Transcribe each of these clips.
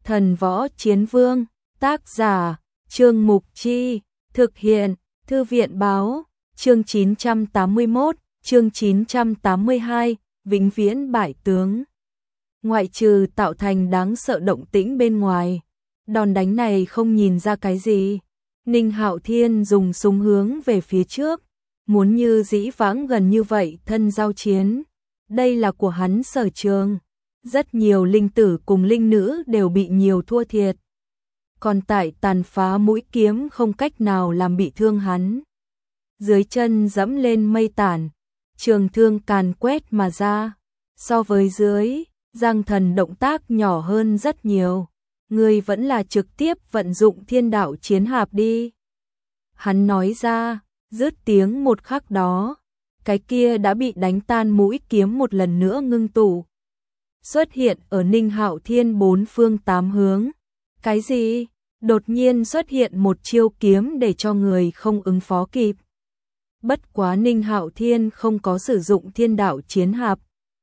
Thần Võ Chiến Vương, tác giả, Trương Mục Chi, thực hiện, Thư viện Báo, chương 981, chương 982, vĩnh viễn bại tướng. Ngoại trừ tạo thành đáng sợ động tĩnh bên ngoài, đòn đánh này không nhìn ra cái gì. Ninh Hạo Thiên dùng súng hướng về phía trước, muốn như dĩ vãng gần như vậy thân giao chiến. Đây là của hắn sở trường. Rất nhiều linh tử cùng linh nữ đều bị nhiều thua thiệt. Còn tại tàn phá mũi kiếm không cách nào làm bị thương hắn. Dưới chân dẫm lên mây tản, trường thương càn quét mà ra. So với dưới, Giang Thần động tác nhỏ hơn rất nhiều. Ngươi vẫn là trực tiếp vận dụng thiên đạo chiến hạp đi. Hắn nói ra, dứt tiếng một khắc đó, cái kia đã bị đánh tan mũi kiếm một lần nữa ngưng tụ. Xuất hiện ở Ninh Hạo Thiên bốn phương tám hướng. Cái gì? Đột nhiên xuất hiện một chiêu kiếm để cho người không ứng phó kịp. Bất quá Ninh Hạo Thiên không có sử dụng thiên đạo chiến hạp.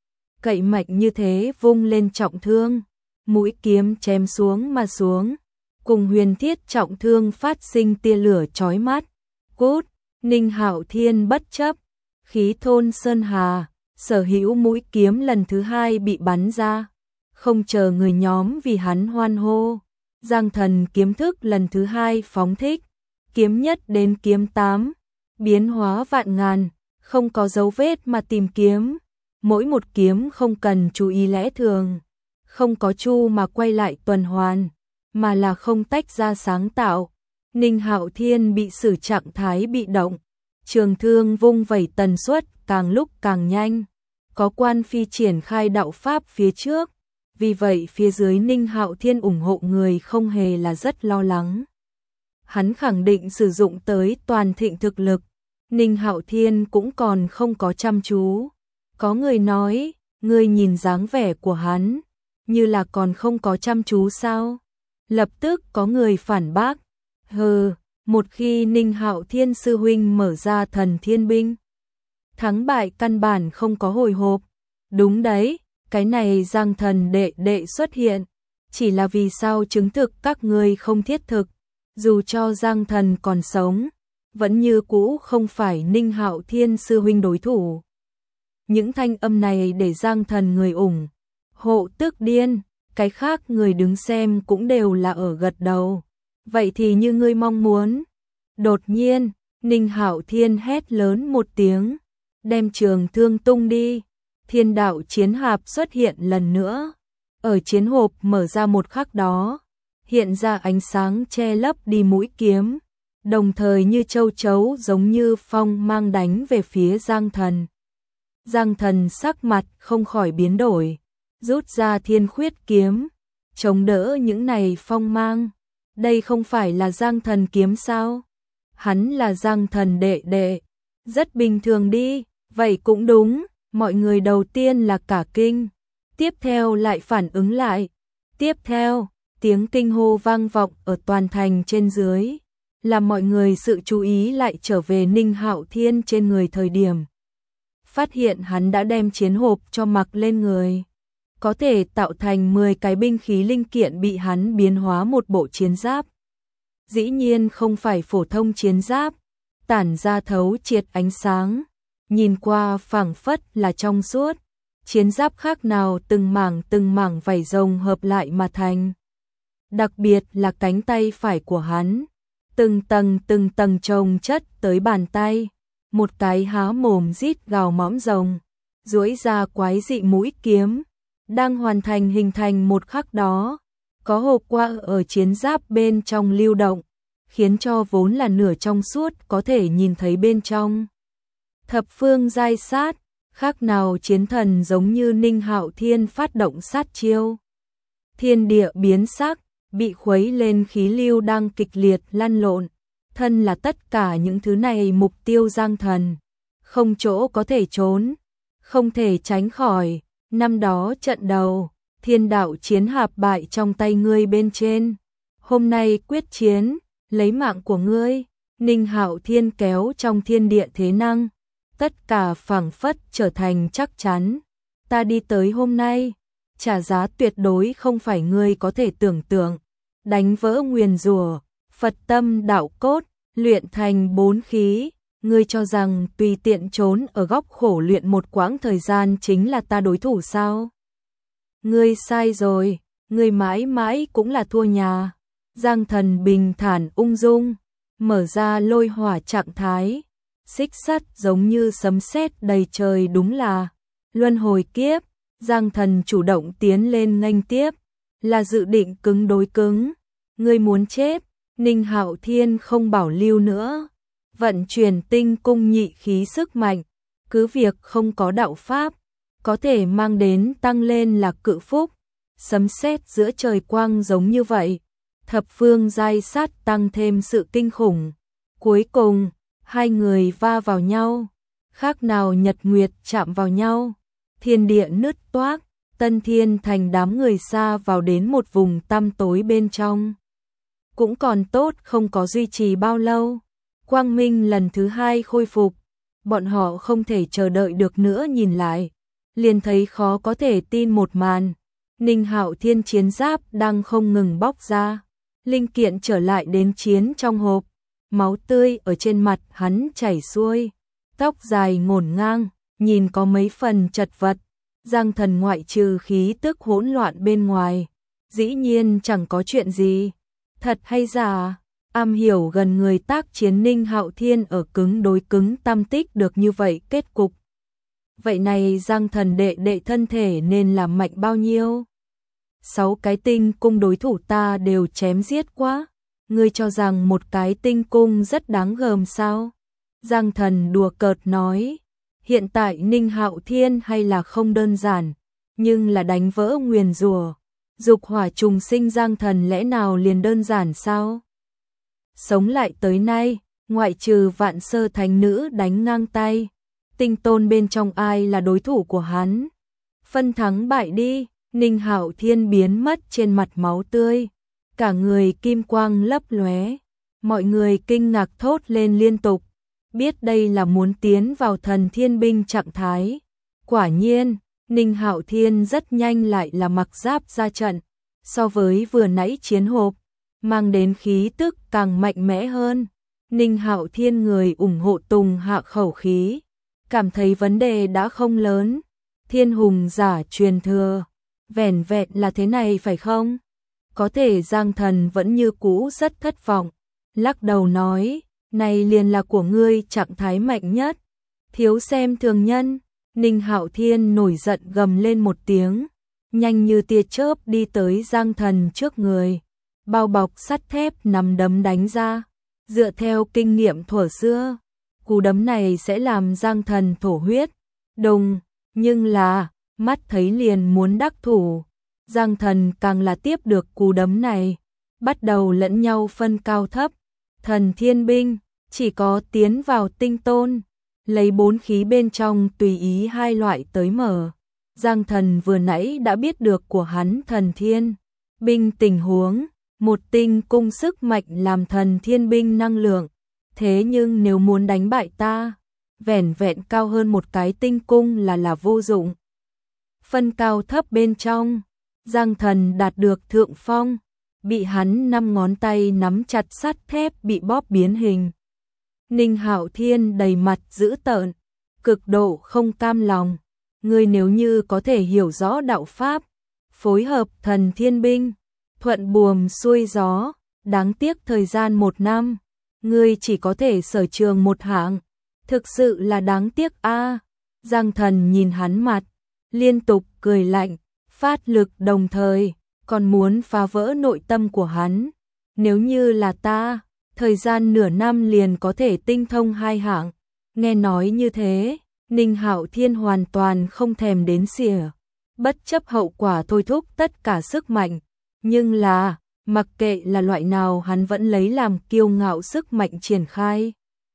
Cậy mạnh như thế vung lên trọng thương. Mũi kiếm chém xuống mà xuống. Cùng huyền thiết trọng thương phát sinh tia lửa chói mắt. Cút! Ninh Hạo Thiên bất chấp. Khí thôn sơn hà. Sở hữu mũi kiếm lần thứ hai bị bắn ra. Không chờ người nhóm vì hắn hoan hô. Giang Thần kiếm thức lần thứ hai phóng thích. Kiếm nhất đến kiếm 8. Biến hóa vạn ngàn. Không có dấu vết mà tìm kiếm. Mỗi một kiếm không cần chú ý lẽ thường. Không có chu mà quay lại tuần hoàn. Mà là không tách ra sáng tạo. Ninh Hạo Thiên bị xử trạng thái bị động. Trường thương vung vẩy tần suất càng lúc càng nhanh. Có quan phi triển khai đạo pháp phía trước. Vì vậy phía dưới Ninh Hạo Thiên ủng hộ người không hề là rất lo lắng. Hắn khẳng định sử dụng tới toàn thịnh thực lực. Ninh Hạo Thiên cũng còn không có chăm chú. Có người nói, ngươi nhìn dáng vẻ của hắn, như là còn không có chăm chú sao? Lập tức có người phản bác. Hừ, một khi Ninh Hạo Thiên sư huynh mở ra thần thiên binh, thắng bại căn bản không có hồi hộp. Đúng đấy, cái này Giang Thần đệ đệ xuất hiện, chỉ là vì sao chứng thực các ngươi không thiết thực. Dù cho Giang Thần còn sống, vẫn như cũ không phải Ninh Hạo Thiên sư huynh đối thủ. Những thanh âm này để Giang Thần người ủng hộ tức điên, cái khác người đứng xem cũng đều là ở gật đầu. Vậy thì như ngươi mong muốn. Đột nhiên, Ninh Hạo Thiên hét lớn một tiếng, đem trường thương tung đi. Thiên đạo chiến hạp xuất hiện lần nữa. Ở chiến hộp mở ra một khắc đó, hiện ra ánh sáng che lấp đi mũi kiếm, đồng thời như châu chấu giống như phong mang đánh về phía Giang Thần. Giang Thần sắc mặt không khỏi biến đổi, rút ra thiên khuyết kiếm, chống đỡ những này phong mang. Đây không phải là Giang Thần kiếm sao? Hắn là Giang Thần đệ đệ. Rất bình thường đi, vậy cũng đúng. Mọi người đầu tiên là cả kinh, tiếp theo lại phản ứng lại. Tiếp theo, tiếng kinh hô vang vọng ở toàn thành trên dưới, làm mọi người sự chú ý lại trở về Ninh Hạo Thiên trên người thời điểm. Phát hiện hắn đã đem chiến hộp cho mặc lên người. Có thể tạo thành 10 cái binh khí linh kiện bị hắn biến hóa một bộ chiến giáp. Dĩ nhiên không phải phổ thông chiến giáp, tản ra thấu triệt ánh sáng. Nhìn qua phảng phất là trong suốt, chiến giáp khác nào từng mảng vảy rồng hợp lại mà thành. Đặc biệt là cánh tay phải của hắn, từng tầng chồng chất tới bàn tay, một cái há mồm rít gào mõm rồng, duỗi ra quái dị mũi kiếm, đang hoàn thành hình thành một khắc đó, có hộp qua ở chiến giáp bên trong lưu động, khiến cho vốn là nửa trong suốt có thể nhìn thấy bên trong. Thập phương giai sát, khác nào chiến thần giống như Ninh Hạo Thiên phát động sát chiêu. Thiên địa biến sắc, bị khuấy lên khí lưu đang kịch liệt lăn lộn. Thân là tất cả những thứ này mục tiêu Giang Thần. Không chỗ có thể trốn, không thể tránh khỏi. Năm đó trận đầu, thiên đạo chiến hạp bại trong tay ngươi bên trên. Hôm nay quyết chiến, lấy mạng của ngươi. Ninh Hạo Thiên kéo trong thiên địa thế năng. Tất cả phảng phất trở thành chắc chắn. Ta đi tới hôm nay, trả giá tuyệt đối không phải ngươi có thể tưởng tượng. Đánh vỡ nguyền rủa, Phật tâm đạo cốt, luyện thành 4 khí, ngươi cho rằng tùy tiện trốn ở góc khổ luyện một quãng thời gian chính là ta đối thủ sao? Ngươi sai rồi, ngươi mãi mãi cũng là thua nhà. Giang Thần bình thản ung dung, mở ra lôi hỏa trạng thái, xích sắt giống như sấm sét đầy trời, đúng là luân hồi kiếp. Giang Thần chủ động tiến lên nghênh tiếp, là dự định cứng đối cứng. Ngươi muốn chết? Ninh Hạo Thiên không bảo lưu nữa, vận chuyển tinh cung nhị khí sức mạnh, cứ việc không có đạo pháp, có thể mang đến tăng lên là cự phúc. Sấm sét giữa trời quang giống như vậy, thập phương giai sát tăng thêm sự kinh khủng. Cuối cùng, hai người va vào nhau, khác nào nhật nguyệt chạm vào nhau, thiên địa nứt toác, Tân Thiên Thành đám người xa vào đến một vùng tăm tối bên trong. Cũng còn tốt không có duy trì bao lâu, quang minh lần thứ hai khôi phục, bọn họ không thể chờ đợi được nữa, nhìn lại, liền thấy khó có thể tin một màn. Ninh Hạo Thiên chiến giáp đang không ngừng bóc ra, linh kiện trở lại đến chiến trong hộp, máu tươi ở trên mặt hắn chảy xuôi, tóc dài ngổn ngang, nhìn có mấy phần chật vật. Giang Thần ngoại trừ khí tức hỗn loạn bên ngoài, dĩ nhiên chẳng có chuyện gì. Thật hay giả? Am hiểu gần người tác chiến Ninh Hạo Thiên ở cứng đối cứng tam tích được như vậy kết cục. Vậy này Giang Thần đệ thân thể nên là mạnh bao nhiêu? 6 cái tinh cung đối thủ ta đều chém giết quá. Ngươi cho rằng một cái tinh cung rất đáng gờm sao? Giang Thần đùa cợt nói. Hiện tại Ninh Hạo Thiên hay là không đơn giản, nhưng là đánh vỡ nguyền rủa, dục hỏa trùng sinh. Giang Thần lẽ nào liền đơn giản sao? Sống lại tới nay, ngoại trừ Vạn Sơ Thánh Nữ đánh ngang tay, tinh tôn bên trong ai là đối thủ của hắn? Phân thắng bại đi. Ninh Hạo Thiên biến mất trên mặt máu tươi, cả người kim quang lấp lóe, mọi người kinh ngạc thốt lên liên tục, biết đây là muốn tiến vào thần thiên binh trạng thái. Quả nhiên, Ninh Hạo Thiên rất nhanh lại là mặc giáp ra trận, so với vừa nãy chiến hộp, mang đến khí tức càng mạnh mẽ hơn. Ninh Hạo Thiên người ủng hộ tùng hạ khẩu khí, cảm thấy vấn đề đã không lớn. Thiên hùng giả truyền thừa, vẻn vẹn là thế này phải không? Có thể Giang Thần vẫn như cũ rất thất vọng, lắc đầu nói, này liền là của ngươi trạng thái mạnh nhất, thiếu xem thường nhân. Ninh Hạo Thiên nổi giận gầm lên một tiếng, nhanh như tia chớp đi tới Giang Thần trước người, bao bọc sắt thép nắm đấm đánh ra. Dựa theo kinh nghiệm thuở xưa, cú đấm này sẽ làm Giang Thần thổ huyết. Đùng, nhưng là, mắt thấy liền muốn đắc thủ, Giang Thần càng là tiếp được cú đấm này, bắt đầu lẫn nhau phân cao thấp. Thần thiên binh, chỉ có tiến vào tinh tôn, lấy 4 khí bên trong tùy ý 2 loại tới mở. Giang Thần vừa nãy đã biết được của hắn thần thiên binh tình huống, một tinh cung sức mạnh làm thần thiên binh năng lượng. Thế nhưng nếu muốn đánh bại ta, vẻn vẹn cao hơn một cái tinh cung là vô dụng. Phân cao thấp bên trong, Giang Thần đạt được thượng phong, bị hắn 5 ngón tay nắm chặt sắt thép bị bóp biến hình. Ninh Hạo Thiên đầy mặt dữ tợn, cực độ không cam lòng. Ngươi nếu như có thể hiểu rõ đạo pháp, phối hợp thần thiên binh, thuận buồm xuôi gió, đáng tiếc thời gian 1 năm, ngươi chỉ có thể sở trường một hạng, thực sự là đáng tiếc a. Giang Thần nhìn hắn mặt, liên tục cười lạnh, phát lực đồng thời, còn muốn phá vỡ nội tâm của hắn. Nếu như là ta, thời gian nửa năm liền có thể tinh thông 2 hạng. Nghe nói như thế, Ninh Hạo Thiên hoàn toàn không thèm đến xỉa, bất chấp hậu quả thôi thúc tất cả sức mạnh. Nhưng là, mặc kệ là loại nào hắn vẫn lấy làm kiêu ngạo, sức mạnh triển khai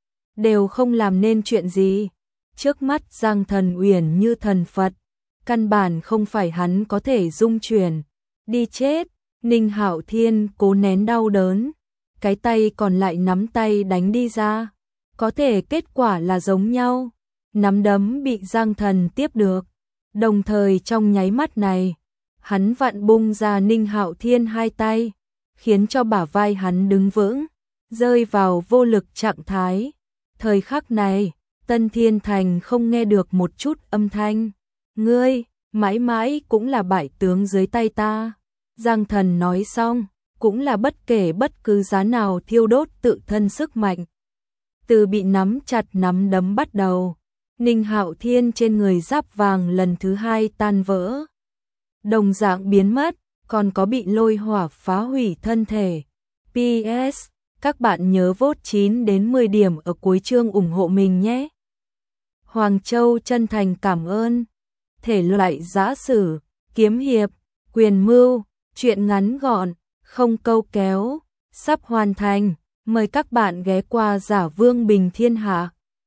đều không làm nên chuyện gì. Trước mắt Giang Thần uyển như thần Phật, căn bản không phải hắn có thể dung chuyển. Đi chết. Ninh Hạo Thiên cố nén đau đớn, cái tay còn lại nắm tay đánh đi ra, có thể kết quả là giống nhau. Nắm đấm bị Giang Thần tiếp được, đồng thời trong nháy mắt này, hắn vặn bung ra Ninh Hạo Thiên hai tay, khiến cho bả vai hắn đứng vững, rơi vào vô lực trạng thái. Thời khắc này, Tân Thiên Thành không nghe được một chút âm thanh. Ngươi, mãi mãi cũng là bại tướng dưới tay ta. Giang Thần nói xong, cũng là bất kể bất cứ giá nào thiêu đốt tự thân sức mạnh. Từ bị nắm chặt nắm đấm bắt đầu, Ninh Hạo Thiên trên người giáp vàng lần thứ hai tan vỡ. Đồng dạng biến mất, còn có bị lôi hỏa phá hủy thân thể. PS, các bạn nhớ vote 9 đến 10 điểm ở cuối chương ủng hộ mình nhé. Hoàng Châu chân thành cảm ơn. Thể loại giã sử, kiếm hiệp, quyền mưu, truyện ngắn gọn, không câu kéo, sắp hoàn thành. Mời các bạn ghé qua Giả Vương Bình Thiên Hạ.